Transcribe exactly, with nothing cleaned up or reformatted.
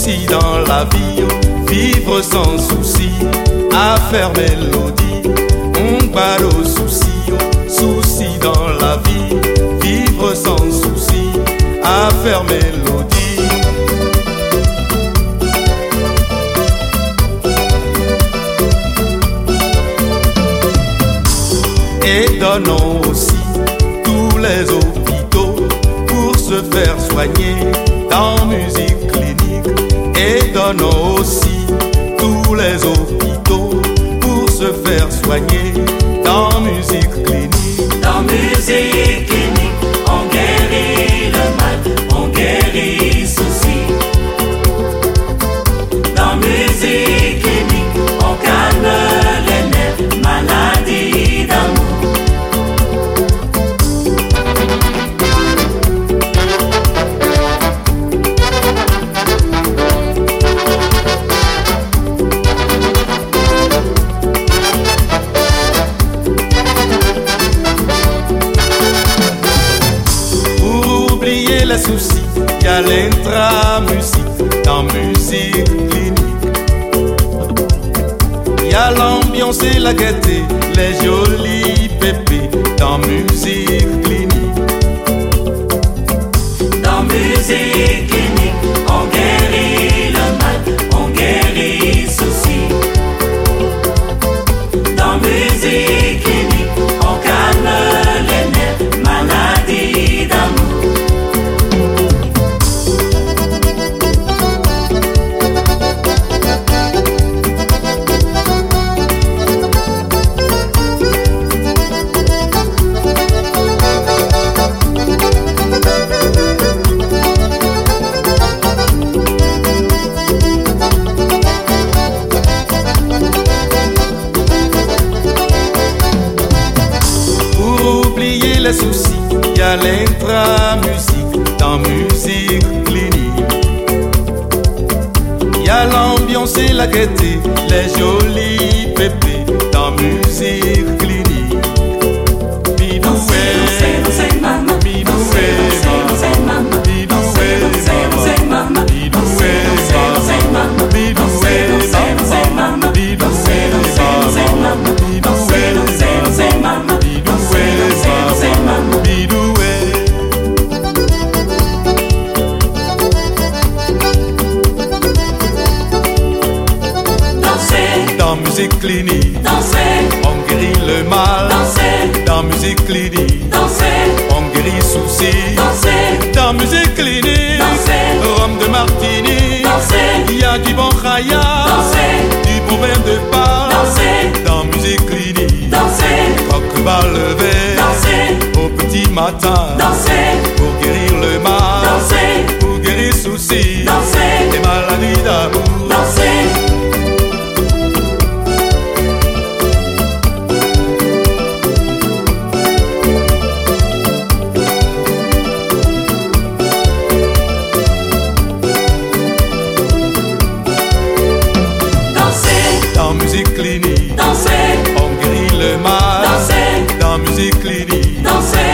soucis dans la vie, vivre sans souci, à faire mélodie, on parle aux soucis, soucis dans la vie, vivre sans souci, à faire mélodie. Et donnons aussi tous les hôpitaux pour se faire soigner dans musique clinique. Et donnons aussi tous les hôpitaux pour se faire soigner dans musique clinique. Dans musique clinique, on guérit le mal, on guérit souci. Dans musique clinique, on calme les nerfs, maladie d'amour. Les soucis, y a l'intra-musique dans musique clinique. Y a l'ambiance et la gaieté, les jolis pépés dans musique clinique. Dans musique clinique, on guérit le mal, on guérit souci. Dans musique clinique, on calme les nerfs, maladie d'amour. Les soucis, y a l'intra-musique dans musique clinique. Y a l'ambiance et la gaieté, les jolis pépés dans musique clinique. Bidoué, bidoué, mama, bidoué, mama, bidoué, mama, bidoué, mama, bidoué, mama, dans musique clinique, danser, on guérit le mal. Danser, dans musique clinique, danser, on guérit soucis. Danser, dans musique clinique, danser, rhum de Martini, danser, y a du bon khaya, danser, du bon verre de pas. Danser, dans musique clinique, danser, croque bas levé, danser, au petit matin, danser, pour guérir le mal, danser, pour guérir soucis, danser, et maladies d'amour. Danser. Dans musique clinique, danser, on guérit le mal. Danser, dans musique clinique, danser.